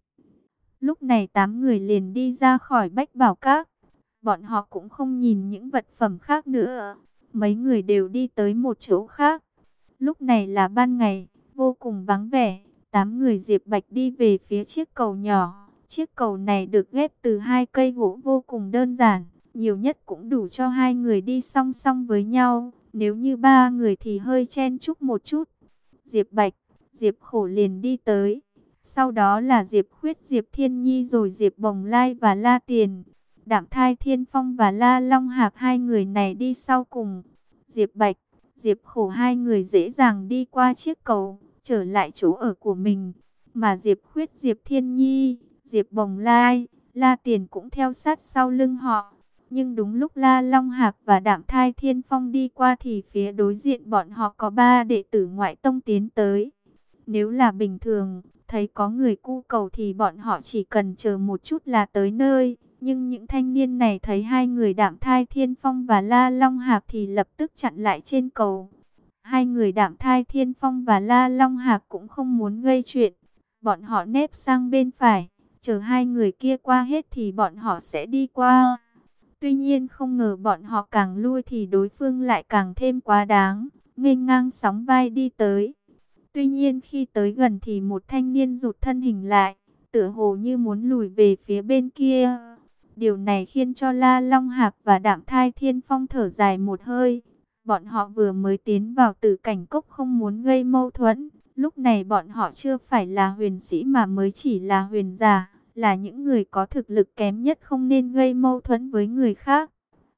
Lúc này 8 người liền đi ra khỏi Bách Bảo Các. Bọn họ cũng không nhìn những vật phẩm khác nữa. Mấy người đều đi tới một chỗ khác. Lúc này là ban ngày, vô cùng vắng vẻ. 8 người Diệp Bạch đi về phía chiếc cầu nhỏ. Chiếc cầu này được ghép từ 2 cây gỗ vô cùng đơn giản. Nhiều nhất cũng đủ cho 2 người đi song song với nhau. Nếu như 3 người thì hơi chen chúc một chút. Diệp Bạch, Diệp Khổ liền đi tới. Sau đó là Diệp Khuyết, Diệp Thiên Nhi rồi Diệp Bồng Lai và La Tiền. Đạm Thai Thiên Phong và La Long Hạc, hai người này đi sau cùng. Diệp Bạch, Diệp Khổ hai người dễ dàng đi qua chiếc cầu, trở lại chỗ ở của mình. Mà Diệp Khuyết, Diệp Thiên Nhi, Diệp Bồng Lai, La Tiền cũng theo sát sau lưng họ. Nhưng đúng lúc La Long Hạc và Đạm Thai Thiên Phong đi qua thì phía đối diện bọn họ có 3 đệ tử ngoại tông tiến tới. Nếu là bình thường, thấy có người cu cầu thì bọn họ chỉ cần chờ một chút là tới nơi. Nhưng những thanh niên này thấy 2 người Đạm Thai Thiên Phong và La Long Hạc thì lập tức chặn lại trên cầu. 2 người Đạm Thai Thiên Phong và La Long Hạc cũng không muốn gây chuyện. Bọn họ nép sang bên phải, chờ 2 người kia qua hết thì bọn họ sẽ đi qua. Tuy nhiên không ngờ bọn họ càng lui thì đối phương lại càng thêm quá đáng, nghênh ngang sóng vai đi tới. Tuy nhiên khi tới gần thì một thanh niên rụt thân hình lại, tựa hồ như muốn lùi về phía bên kia. Điều này khiến cho La Long Hạc và Đạm Thai Thiên Phong thở dài một hơi. Bọn họ vừa mới tiến vào Tử Cảnh Cốc không muốn gây mâu thuẫn. Lúc này bọn họ chưa phải là huyền sĩ mà mới chỉ là huyền giả, là những người có thực lực kém nhất, không nên gây mâu thuẫn với người khác.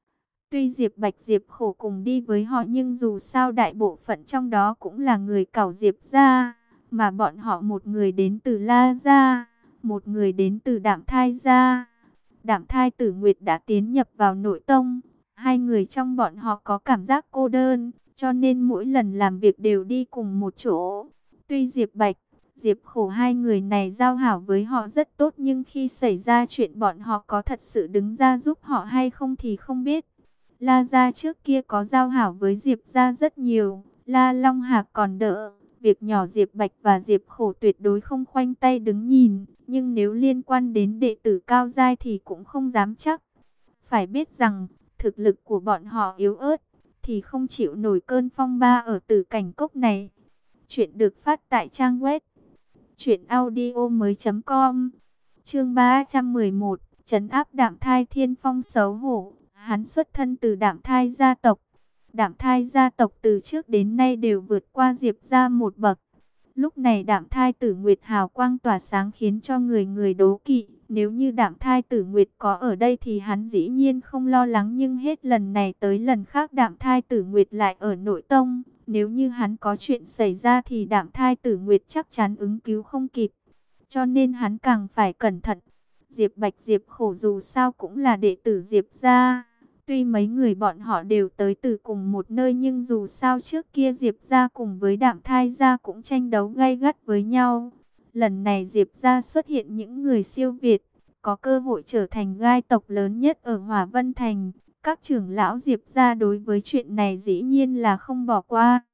Tuy Diệp Bạch Diệp Khổ cùng đi với họ nhưng dù sao đại bộ phận trong đó cũng là người cảo Diệp gia, mà bọn họ một người đến từ La gia, một người đến từ Đạm Thai gia. Đạm Thai Tử Nguyệt đã tiến nhập vào nội tông, 2 người trong bọn họ có cảm giác cô đơn, cho nên mỗi lần làm việc đều đi cùng một chỗ. Tuy Diệp Bạch, Diệp Khổ 2 người này giao hảo với họ rất tốt, nhưng khi xảy ra chuyện bọn họ có thật sự đứng ra giúp họ hay không thì không biết. La gia trước kia có giao hảo với Diệp gia rất nhiều, La Long Hạc còn đỡ, việc nhỏ Diệp Bạch và Diệp Khổ tuyệt đối không khoanh tay đứng nhìn, nhưng nếu liên quan đến đệ tử cao giai thì cũng không dám chắc. Phải biết rằng, thực lực của bọn họ yếu ớt, thì không chịu nổi cơn phong ba ở Tử Cảnh Cốc này. Chuyện được phát tại trang web truyệnaudiomoi.com. Chương 311, trấn áp Đạm Thai Thiên Phong xấu hổ. Hắn xuất thân từ Đạm Thai gia tộc. Đạm Thai gia tộc từ trước đến nay đều vượt qua Diệp gia một bậc. Lúc này Đạm Thai Tử Nguyệt hào quang tỏa sáng khiến cho người người đố kỵ. Nếu như Đạm Thai Tử Nguyệt có ở đây thì hắn dĩ nhiên không lo lắng, nhưng hết lần này tới lần khác Đạm Thai Tử Nguyệt lại ở nội tông. Nếu như hắn có chuyện xảy ra thì Đạm Thai Tử Nguyệt chắc chắn ứng cứu không kịp. Cho nên hắn càng phải cẩn thận. Diệp Bạch Diệp Khổ dù sao cũng là đệ tử Diệp gia. Tuy mấy người bọn họ đều tới từ cùng một nơi, nhưng dù sao trước kia Diệp gia cùng với Đạm Thai gia cũng tranh đấu gay gắt với nhau. Lần này Diệp gia xuất hiện những người siêu việt, có cơ hội trở thành gai tộc lớn nhất ở Hỏa Vân Thành. Các trưởng lão Diệp gia đối với chuyện này dĩ nhiên là không bỏ qua.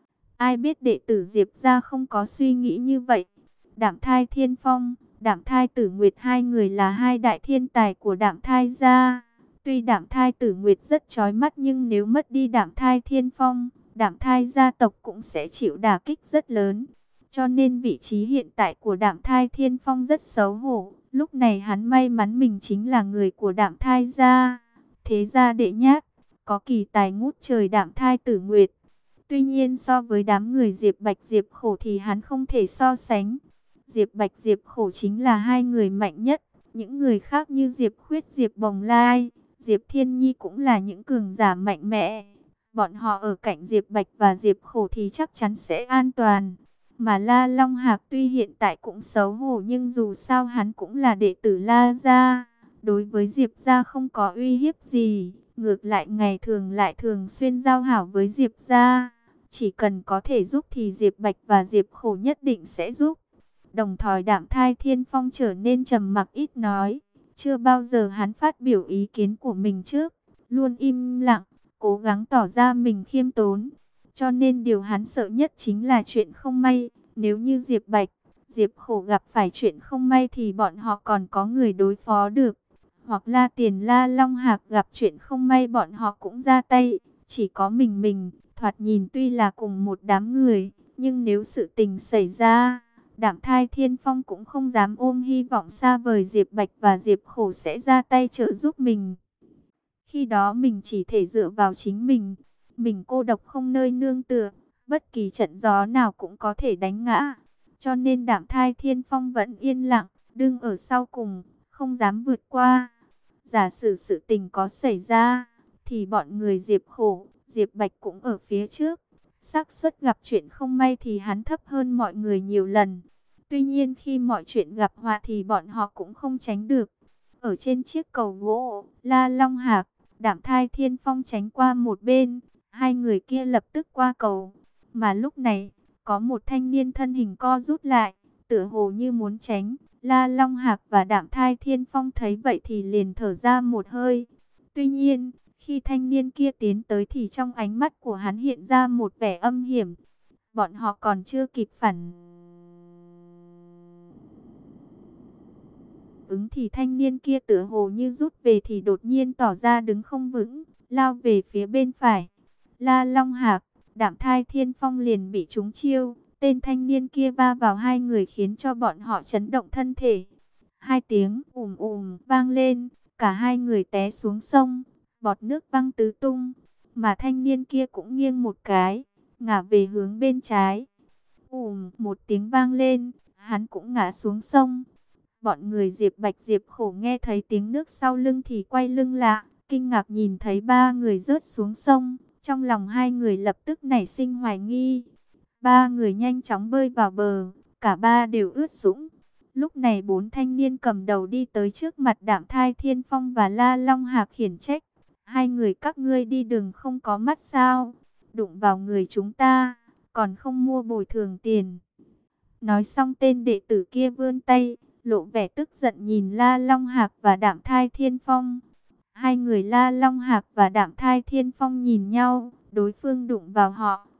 Ai biết đệ tử Diệp gia không có suy nghĩ như vậy. Đạm Thai Thiên Phong, Đạm Thai Tử Nguyệt, hai người là hai đại thiên tài của Đạm Thai gia. Tuy Đạm Thai Tử Nguyệt rất chói mắt, nhưng nếu mất đi Đạm Thai Thiên Phong, Đạm Thai gia tộc cũng sẽ chịu đả kích rất lớn. Cho nên vị trí hiện tại của Đạm Thai Thiên Phong rất xấu hổ. Lúc này hắn may mắn mình chính là người của Đạm Thai gia. Thế gia đệ nhát, có kỳ tài ngút trời Đạm Thai Tử Nguyệt. Tuy nhiên so với đám người Diệp Bạch Diệp Khổ thì hắn không thể so sánh. Diệp Bạch Diệp Khổ chính là hai người mạnh nhất. Những người khác như Diệp Khuyết Diệp Bồng Lai, Diệp Thiên Nhi cũng là những cường giả mạnh mẽ. Bọn họ ở cạnh Diệp Bạch và Diệp Khổ thì chắc chắn sẽ an toàn. Mà La Long Hạc tuy hiện tại cũng xấu hổ, nhưng dù sao hắn cũng là đệ tử La gia. Đối với Diệp gia không có uy hiếp gì. Ngược lại ngày thường lại thường xuyên giao hảo với Diệp gia. Chỉ cần có thể giúp thì Diệp Bạch và Diệp Khổ nhất định sẽ giúp. Đồng thời Đạm Thai Thiên Phong trở nên trầm mặc ít nói. Chưa bao giờ hắn phát biểu ý kiến của mình trước. Luôn im lặng, cố gắng tỏ ra mình khiêm tốn. Cho nên điều hắn sợ nhất chính là chuyện không may. Nếu như Diệp Bạch, Diệp Khổ gặp phải chuyện không may thì bọn họ còn có người đối phó được. Hoặc La Tiền La Long Hạc gặp chuyện không may bọn họ cũng ra tay. Chỉ có mình, thoạt nhìn tuy là cùng một đám người, nhưng nếu sự tình xảy ra, Đạm Thai Thiên Phong cũng không dám ôm hy vọng xa vời Diệp Bạch và Diệp Khổ sẽ ra tay trợ giúp mình. Khi đó mình chỉ thể dựa vào chính mình cô độc không nơi nương tựa, bất kỳ trận gió nào cũng có thể đánh ngã. Cho nên Đạm Thai Thiên Phong vẫn yên lặng, đứng ở sau cùng, không dám vượt qua. Giả sử sự tình có xảy ra, thì bọn người Diệp Khổ, Diệp Bạch cũng ở phía trước. Xác suất gặp chuyện không may thì hắn thấp hơn mọi người nhiều lần. Tuy nhiên khi mọi chuyện gặp họa thì bọn họ cũng không tránh được. Ở trên chiếc cầu gỗ, La Long Hạc, Đạm Thai Thiên Phong tránh qua một bên. Hai người kia lập tức qua cầu. Mà lúc này, có một thanh niên thân hình co rút lại, tựa hồ như muốn tránh. La Long Hạc và Đạm Thai Thiên Phong thấy vậy thì liền thở ra một hơi. Tuy nhiên, khi thanh niên kia tiến tới thì trong ánh mắt của hắn hiện ra một vẻ âm hiểm. Bọn họ còn chưa kịp phản ứng thì thanh niên kia tựa hồ như rút về thì đột nhiên tỏ ra đứng không vững, lao về phía bên phải. La Long Hạc, Đạm Thai Thiên Phong liền bị trúng chiêu. Tên thanh niên kia va vào hai người khiến cho bọn họ chấn động thân thể. Hai tiếng vang lên, cả hai người té xuống sông, bọt nước văng tứ tung. Mà thanh niên kia cũng nghiêng một cái, ngả về hướng bên trái. Một tiếng vang lên, hắn cũng ngã xuống sông. Bọn người Diệp Bạch Diệp Khổ nghe thấy tiếng nước sau lưng thì quay lưng lại, kinh ngạc nhìn thấy ba người rớt xuống sông. Trong lòng hai người lập tức nảy sinh hoài nghi. Ba người nhanh chóng bơi vào bờ, cả ba đều ướt sũng. Lúc này bốn thanh niên cầm đầu đi tới trước mặt Đạm Thai Thiên Phong và La Long Hạc khiển trách. Hai người các ngươi đi đường không có mắt sao? Đụng vào người chúng ta, còn không mua bồi thường tiền. Nói xong tên đệ tử kia vươn tay, lộ vẻ tức giận nhìn La Long Hạc và Đạm Thai Thiên Phong. Hai người La Long Hạc và Đạm Thai Thiên Phong nhìn nhau, đối phương đụng vào họ,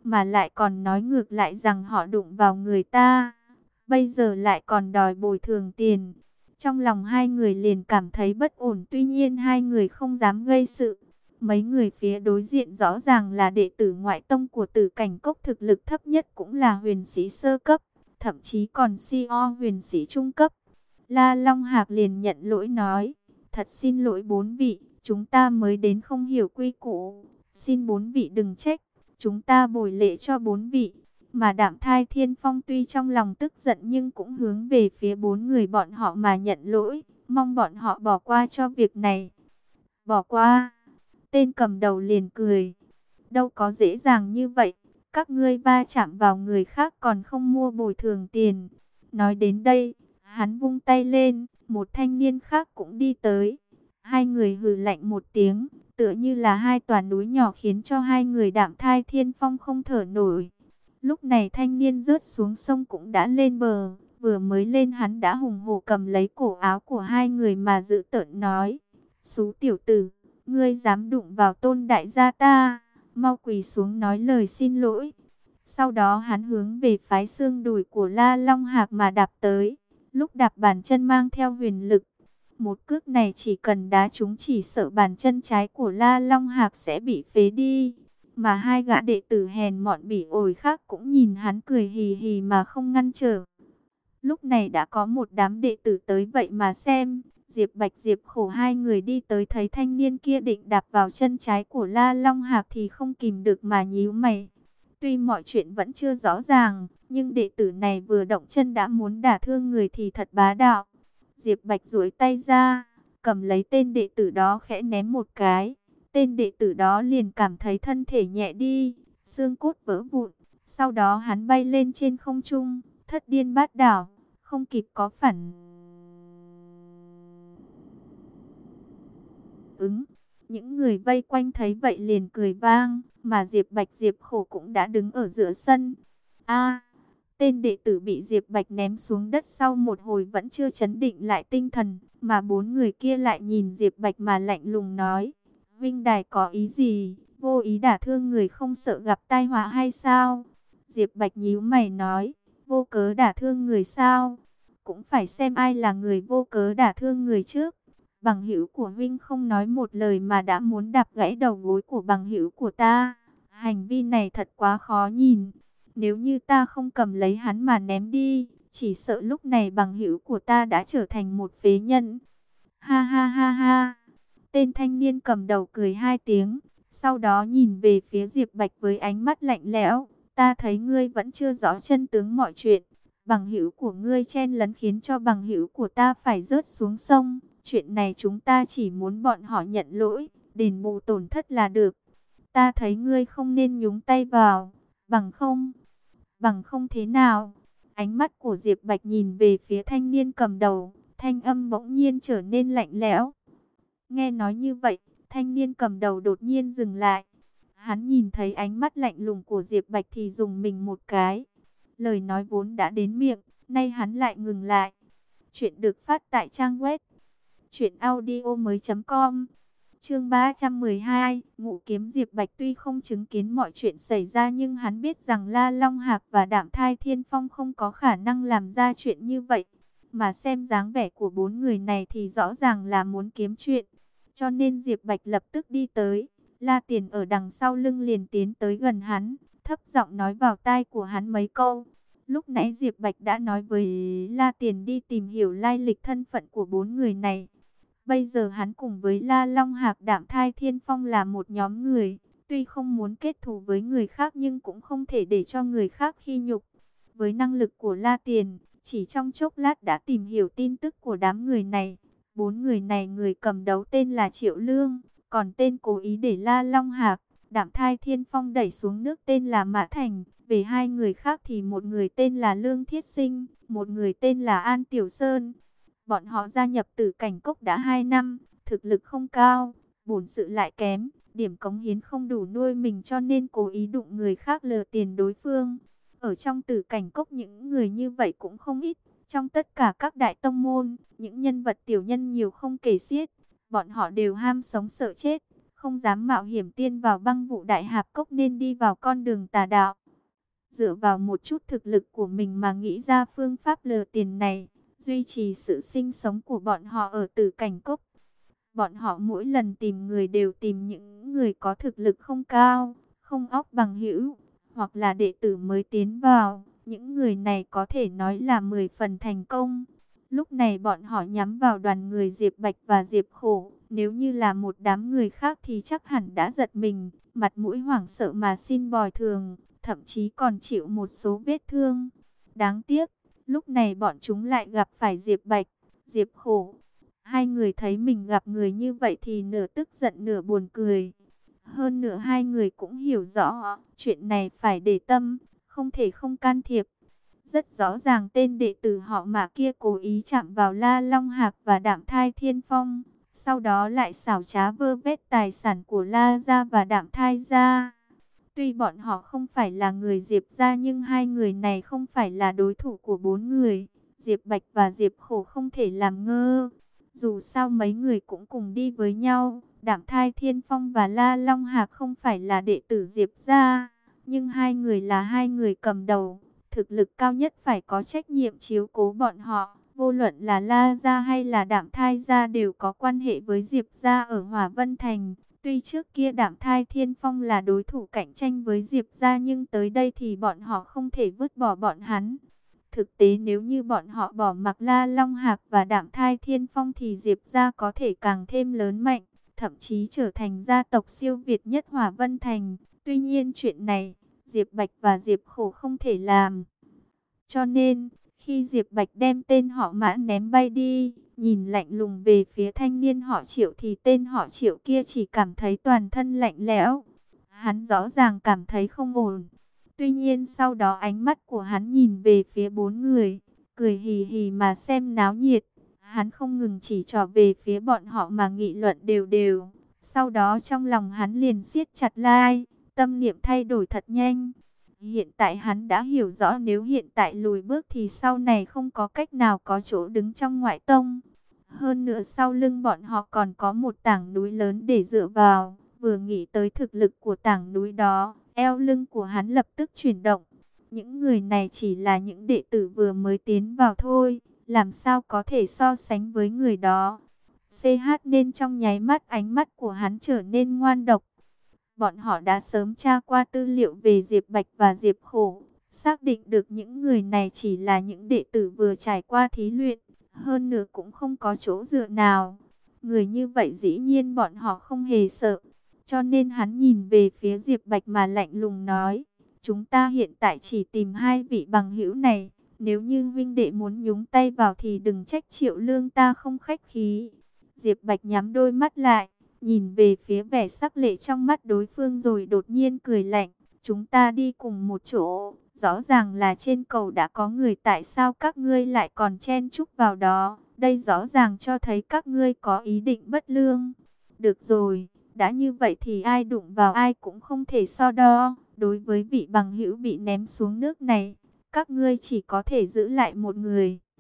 mà lại còn nói ngược lại rằng họ đụng vào người ta, bây giờ lại còn đòi bồi thường tiền. Trong lòng hai người liền cảm thấy bất ổn, tuy nhiên hai người không dám gây sự. Mấy người phía đối diện rõ ràng là đệ tử ngoại tông của Tử Cảnh Cốc, thực lực thấp nhất cũng là huyền sĩ sơ cấp, thậm chí còn CO huyền sĩ trung cấp. La Long Hạc liền nhận lỗi nói, thật xin lỗi bốn vị, chúng ta mới đến không hiểu quy củ, xin bốn vị đừng trách, chúng ta bồi lễ cho bốn vị. Mà Đạm Thai Thiên Phong tuy trong lòng tức giận nhưng cũng hướng về phía bốn người bọn họ mà nhận lỗi, mong bọn họ bỏ qua cho việc này. Bỏ qua? Tên cầm đầu liền cười, đâu có dễ dàng như vậy, các ngươi va chạm vào người khác còn không mua bồi thường tiền. Nói đến đây, hắn vung tay lên, một thanh niên khác cũng đi tới. Hai người hừ lạnh một tiếng, tựa như là hai tòa núi nhỏ khiến cho hai người Đạm Thai Thiên Phong không thở nổi. Lúc này thanh niên rớt xuống sông cũng đã lên bờ, vừa mới lên hắn đã hùng hổ cầm lấy cổ áo của hai người mà dữ tợn nói, xú tiểu tử, ngươi dám đụng vào Tôn đại gia ta, mau quỳ xuống nói lời xin lỗi. Sau đó hắn hướng về phái xương đùi của La Long Hạc mà đạp tới, lúc đạp bàn chân mang theo huyền lực. Một cước này chỉ cần đá trúng chỉ sợ bàn chân trái của La Long Hạc sẽ bị phế đi. Mà hai gã đệ tử hèn mọn bỉ ổi khác cũng nhìn hắn cười hì hì mà không ngăn trở. Lúc này đã có một đám đệ tử tới vậy mà xem. Diệp Bạch Diệp Khổ hai người đi tới thấy thanh niên kia định đạp vào chân trái của La Long Hạc thì không kìm được mà nhíu mày. Tuy mọi chuyện vẫn chưa rõ ràng, nhưng đệ tử này vừa động chân đã muốn đả thương người thì thật bá đạo. Diệp Bạch duỗi tay ra, cầm lấy tên đệ tử đó khẽ ném một cái. Tên đệ tử đó liền cảm thấy thân thể nhẹ đi, xương cốt vỡ vụn. Sau đó hắn bay lên trên không trung, thất điên bát đảo, không kịp có phản ứng. Những người vây quanh thấy vậy liền cười vang, mà Diệp Bạch Diệp Khổ cũng đã đứng ở giữa sân. Tên đệ tử bị Diệp Bạch ném xuống đất sau một hồi vẫn chưa trấn định lại tinh thần, mà bốn người kia lại nhìn Diệp Bạch mà lạnh lùng nói, Vinh Đài có ý gì, vô ý đả thương người không sợ gặp tai họa hay sao? Diệp Bạch nhíu mày nói, vô cớ đả thương người sao? Cũng phải xem ai là người vô cớ đả thương người trước. Bằng hữu của Vinh không nói một lời mà đã muốn đạp gãy đầu gối của bằng hữu của ta. Hành vi này thật quá khó nhìn. Nếu như ta không cầm lấy hắn mà ném đi, chỉ sợ lúc này bằng hữu của ta đã trở thành một phế nhân. Ha ha ha ha. Tên thanh niên cầm đầu cười hai tiếng, sau đó nhìn về phía Diệp Bạch với ánh mắt lạnh lẽo. Ta thấy ngươi vẫn chưa rõ chân tướng mọi chuyện. Bằng hữu của ngươi chen lấn khiến cho bằng hữu của ta phải rớt xuống sông. Chuyện này chúng ta chỉ muốn bọn họ nhận lỗi, đền bù tổn thất là được. Ta thấy ngươi không nên nhúng tay vào, bằng không thế nào? Ánh mắt của Diệp Bạch nhìn về phía thanh niên cầm đầu, thanh âm bỗng nhiên trở nên lạnh lẽo. Nghe nói như vậy, thanh niên cầm đầu đột nhiên dừng lại. Hắn nhìn thấy ánh mắt lạnh lùng của Diệp Bạch thì rùng mình một cái. Lời nói vốn đã đến miệng, nay hắn lại ngừng lại. Chuyện được phát tại trang web truyệnaudiomoi.com. Chương 312, Ngũ Kiếm Diệp Bạch tuy không chứng kiến mọi chuyện xảy ra nhưng hắn biết rằng La Long Hạc và Đạm Thai Thiên Phong không có khả năng làm ra chuyện như vậy. Mà xem dáng vẻ của bốn người này thì rõ ràng là muốn kiếm chuyện. Cho nên Diệp Bạch lập tức đi tới. La Tiền ở đằng sau lưng liền tiến tới gần hắn, thấp giọng nói vào tai của hắn mấy câu. Lúc nãy Diệp Bạch đã nói với La Tiền đi tìm hiểu lai lịch thân phận của bốn người này. Bây giờ hắn cùng với La Long Hạc Đạm Thai Thiên Phong là một nhóm người. Tuy không muốn kết thù với người khác nhưng cũng không thể để cho người khác khi nhục. Với năng lực của La Tiền, chỉ trong chốc lát đã tìm hiểu tin tức của đám người này. Bốn người này người cầm đấu tên là Triệu Lương, còn tên cố ý để La Long Hạc, Đạm Thai Thiên Phong đẩy xuống nước tên là Mã Thành. Về hai người khác thì một người tên là Lương Thiết Sinh, một người tên là An Tiểu Sơn. Bọn họ gia nhập Tử Cảnh Cốc đã 2 năm, thực lực không cao, bổn sự lại kém, điểm cống hiến không đủ nuôi mình cho nên cố ý đụng người khác lừa tiền đối phương. Ở trong Tử Cảnh Cốc những người như vậy cũng không ít, trong tất cả các đại tông môn, những nhân vật tiểu nhân nhiều không kể xiết, bọn họ đều ham sống sợ chết, không dám mạo hiểm tiên vào Băng Vụ Đại Hạp Cốc nên đi vào con đường tà đạo. Dựa vào một chút thực lực của mình mà nghĩ ra phương pháp lừa tiền này, duy trì sự sinh sống của bọn họ ở Tử Cảnh Cốc. Bọn họ mỗi lần tìm người đều tìm những người có thực lực không cao, không óc bằng hữu, hoặc là đệ tử mới tiến vào. Những người này có thể nói là 10 phần thành công. Lúc này bọn họ nhắm vào đoàn người Diệp Bạch và Diệp Khổ. Nếu như là một đám người khác thì chắc hẳn đã giật mình, mặt mũi hoảng sợ mà xin bồi thường, thậm chí còn chịu một số vết thương. Đáng tiếc, lúc này bọn chúng lại gặp phải Diệp Bạch, Diệp Khổ. Hai người thấy mình gặp người như vậy thì nửa tức giận nửa buồn cười. Hơn nữa hai người cũng hiểu rõ, chuyện này phải để tâm, không thể không can thiệp. Rất rõ ràng tên đệ tử họ Mã kia cố ý chạm vào La Long Hạc và Đạm Thai Thiên Phong, sau đó lại xảo trá vơ vét tài sản của La gia và Đạm Thai gia. Tuy bọn họ không phải là người Diệp gia nhưng hai người này không phải là đối thủ của bốn người. Diệp Bạch và Diệp Khổ không thể làm ngơ. Dù sao mấy người cũng cùng đi với nhau, Đạm Thai Thiên Phong và La Long Hạc không phải là đệ tử Diệp gia, nhưng hai người là hai người cầm đầu, thực lực cao nhất phải có trách nhiệm chiếu cố bọn họ. Vô luận là La gia hay là Đạm Thai gia đều có quan hệ với Diệp gia ở Hỏa Vân Thành. Tuy trước kia Đạm Thai Thiên Phong là đối thủ cạnh tranh với Diệp gia nhưng tới đây thì bọn họ không thể vứt bỏ bọn hắn. Thực tế nếu như bọn họ bỏ mặc La Long Hạc và Đạm Thai Thiên Phong thì Diệp gia có thể càng thêm lớn mạnh, thậm chí trở thành gia tộc siêu việt nhất Hỏa Vân Thành. Tuy nhiên chuyện này, Diệp Bạch và Diệp Khổ không thể làm. Cho nên, khi Diệp Bạch đem tên họ Mã ném bay đi, nhìn lạnh lùng về phía thanh niên họ Triệu thì tên họ Triệu kia chỉ cảm thấy toàn thân lạnh lẽo. Hắn rõ ràng cảm thấy không ổn. Tuy nhiên sau đó ánh mắt của hắn nhìn về phía bốn người, cười hì hì mà xem náo nhiệt. Hắn không ngừng chỉ trỏ về phía bọn họ mà nghị luận đều đều. Sau đó trong lòng hắn liền siết chặt lai, tâm niệm thay đổi thật nhanh. Hiện tại hắn đã hiểu rõ nếu hiện tại lùi bước thì sau này không có cách nào có chỗ đứng trong ngoại tông. Hơn nữa sau lưng bọn họ còn có một tảng núi lớn để dựa vào. Vừa nghĩ tới thực lực của tảng núi đó, eo lưng của hắn lập tức chuyển động. Những người này chỉ là những đệ tử vừa mới tiến vào thôi, làm sao có thể so sánh với người đó. CH nên trong nháy mắt ánh mắt của hắn trở nên ngoan độc. Bọn họ đã sớm tra qua tư liệu về Diệp Bạch và Diệp Khổ, xác định được những người này chỉ là những đệ tử vừa trải qua thí luyện, hơn nữa cũng không có chỗ dựa nào. Người như vậy dĩ nhiên bọn họ không hề sợ. Cho nên hắn nhìn về phía Diệp Bạch mà lạnh lùng nói, chúng ta hiện tại chỉ tìm hai vị bằng hữu này, nếu như huynh đệ muốn nhúng tay vào thì đừng trách Triệu Lương ta không khách khí. Diệp Bạch nhắm đôi mắt lại, nhìn về phía vẻ sắc lệ trong mắt đối phương rồi đột nhiên cười lạnh, chúng ta đi cùng một chỗ, rõ ràng là trên cầu đã có người, tại sao các ngươi lại còn chen chúc vào đó, đây rõ ràng cho thấy các ngươi có ý định bất lương. Được rồi. Đã như vậy thì ai đụng vào ai cũng không thể so đo. Đối với vị bằng hữu bị ném xuống nước này, các ngươi chỉ có thể giữ lại một người.